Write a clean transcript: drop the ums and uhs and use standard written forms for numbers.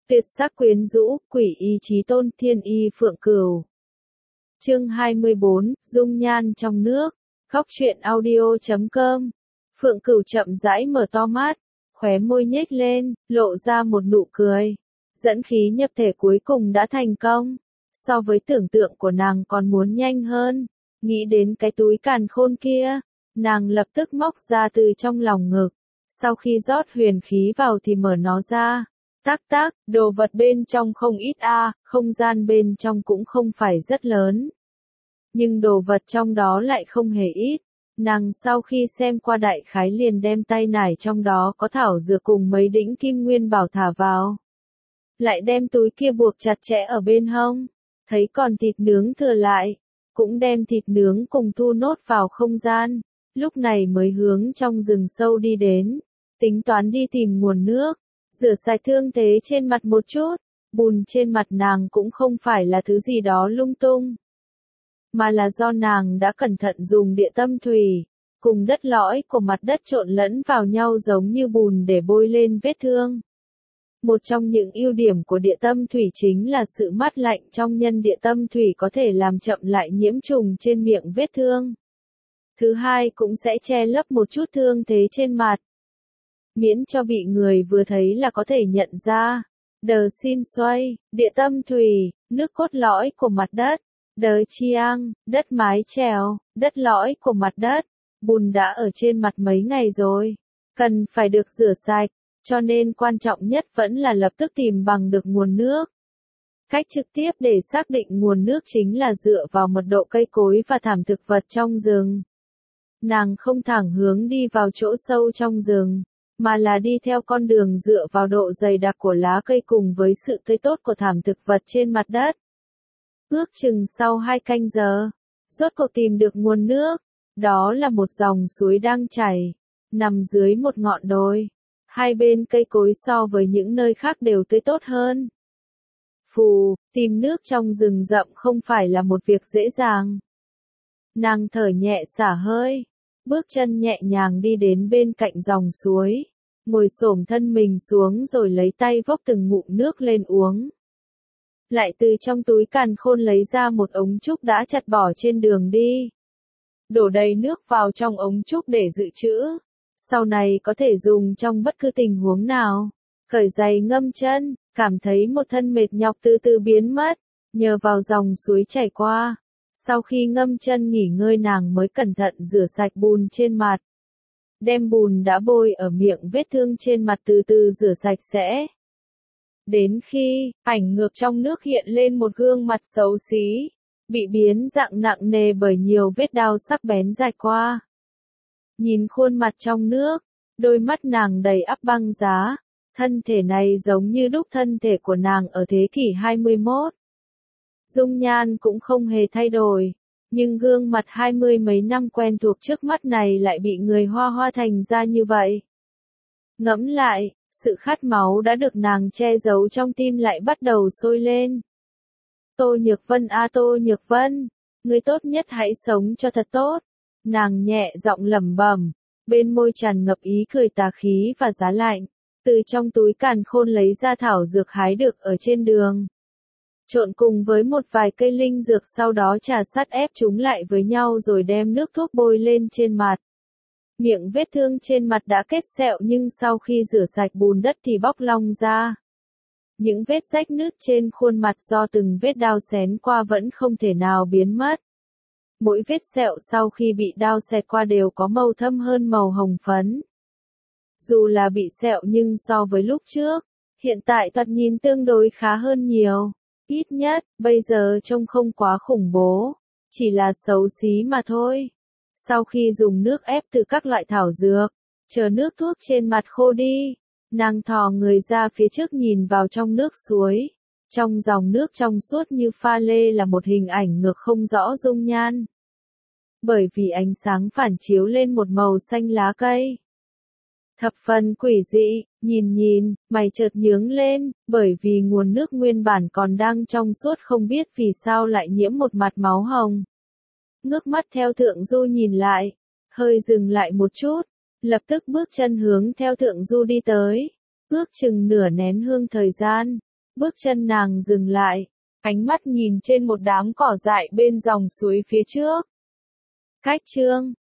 Tuyệt sắc quyến rũ, quỷ y chí tôn, thiên y phượng cửu. Chương 24, dung nhan trong nước. Góc truyện audio.com. Phượng Cửu chậm rãi mở to mắt, khóe môi nhếch lên, lộ ra một nụ cười. Dẫn khí nhập thể cuối cùng đã thành công. So với tưởng tượng của nàng còn muốn nhanh hơn. Nghĩ đến cái túi càn khôn kia, nàng lập tức móc ra từ trong lòng ngực. Sau khi rót huyền khí vào thì mở nó ra. Tác tác, đồ vật bên trong không ít không gian bên trong cũng không phải rất lớn. Nhưng đồ vật trong đó lại không hề ít. Nàng sau khi xem qua đại khái liền đem tay nải trong đó có thảo dược cùng mấy đĩnh kim nguyên bảo thả vào. Lại đem túi kia buộc chặt chẽ ở bên hông. Thấy còn thịt nướng thừa lại. Cũng đem thịt nướng cùng thu nốt vào không gian. Lúc này mới hướng trong rừng sâu đi đến. Tính toán đi tìm nguồn nước. Rửa sạch thương thế trên mặt một chút. Bùn trên mặt nàng cũng không phải là thứ gì đó lung tung. Mà là do nàng đã cẩn thận dùng địa tâm thủy. Cùng đất lõi của mặt đất trộn lẫn vào nhau giống như bùn để bôi lên vết thương. Một trong những ưu điểm của địa tâm thủy chính là sự mát lạnh trong nhân địa tâm thủy có thể làm chậm lại nhiễm trùng trên miệng vết thương. Thứ hai cũng sẽ che lấp một chút thương thế trên mặt. Miễn cho bị người vừa thấy là có thể nhận ra. Đờ xin xoay, địa tâm thủy, nước cốt lõi của mặt đất. Đờ chiang, đất mái chèo, đất lõi của mặt đất. Bùn đã ở trên mặt mấy ngày rồi. Cần phải được rửa sạch. Cho nên quan trọng nhất vẫn là lập tức tìm bằng được nguồn nước. Cách trực tiếp để xác định nguồn nước chính là dựa vào mật độ cây cối và thảm thực vật trong rừng. Nàng không thẳng hướng đi vào chỗ sâu trong rừng, mà là đi theo con đường dựa vào độ dày đặc của lá cây cùng với sự tươi tốt của thảm thực vật trên mặt đất. Ước chừng sau 2 canh giờ, rốt cuộc tìm được nguồn nước. Đó là một dòng suối đang chảy, nằm dưới một ngọn đồi. Hai bên cây cối so với những nơi khác đều tươi tốt hơn. Phù, tìm nước trong rừng rậm không phải là một việc dễ dàng. Nàng thở nhẹ xả hơi, bước chân nhẹ nhàng đi đến bên cạnh dòng suối, ngồi xổm thân mình xuống rồi lấy tay vốc từng ngụm nước lên uống. Lại từ trong túi càn khôn lấy ra một ống trúc đã chặt bỏ trên đường đi. Đổ đầy nước vào trong ống trúc để dự trữ. Sau này có thể dùng trong bất cứ tình huống nào. Cởi giày ngâm chân, cảm thấy một thân mệt nhọc từ từ biến mất, nhờ vào dòng suối chảy qua. Sau khi ngâm chân nghỉ ngơi nàng mới cẩn thận rửa sạch bùn trên mặt. Đem bùn đã bôi ở miệng vết thương trên mặt từ từ rửa sạch sẽ. Đến khi, ảnh ngược trong nước hiện lên một gương mặt xấu xí, bị biến dạng nặng nề bởi nhiều vết đao sắc bén rạch qua. Nhìn khuôn mặt trong nước, đôi mắt nàng đầy ắp băng giá, thân thể này giống như đúc thân thể của nàng ở thế kỷ 21. Dung nhan cũng không hề thay đổi, nhưng gương mặt 20 mấy năm quen thuộc trước mắt này lại bị người hoa hoa thành ra như vậy. Ngẫm lại, sự khát máu đã được nàng che giấu trong tim lại bắt đầu sôi lên. Tô Nhược Vân Tô Nhược Vân, người tốt nhất hãy sống cho thật tốt. Nàng nhẹ giọng lẩm bẩm, bên môi tràn ngập ý cười tà khí và giá lạnh, từ trong túi càn khôn lấy ra thảo dược hái được ở trên đường. Trộn cùng với một vài cây linh dược sau đó trà sát ép chúng lại với nhau rồi đem nước thuốc bôi lên trên mặt. Miệng vết thương trên mặt đã kết sẹo nhưng sau khi rửa sạch bùn đất thì bóc long ra. Những vết rách nứt trên khuôn mặt do từng vết đao xén qua vẫn không thể nào biến mất. Mỗi vết sẹo sau khi bị đao xẹt qua đều có màu thâm hơn màu hồng phấn. Dù là bị sẹo nhưng so với lúc trước, hiện tại thoạt nhìn tương đối khá hơn nhiều. Ít nhất, bây giờ trông không quá khủng bố, chỉ là xấu xí mà thôi. Sau khi dùng nước ép từ các loại thảo dược, chờ nước thuốc trên mặt khô đi, nàng thò người ra phía trước nhìn vào trong nước suối. Trong dòng nước trong suốt như pha lê là một hình ảnh ngược không rõ dung nhan. Bởi vì ánh sáng phản chiếu lên một màu xanh lá cây. Thập phần quỷ dị, nhìn, mày chợt nhướng lên, bởi vì nguồn nước nguyên bản còn đang trong suốt không biết vì sao lại nhiễm một mặt máu hồng. Ngước mắt theo Thượng Du nhìn lại, hơi dừng lại một chút, lập tức bước chân hướng theo Thượng Du đi tới, ước chừng nửa nén hương thời gian, Bước chân nàng dừng lại, ánh mắt nhìn trên một đám cỏ dại bên dòng suối phía trước. Cách chương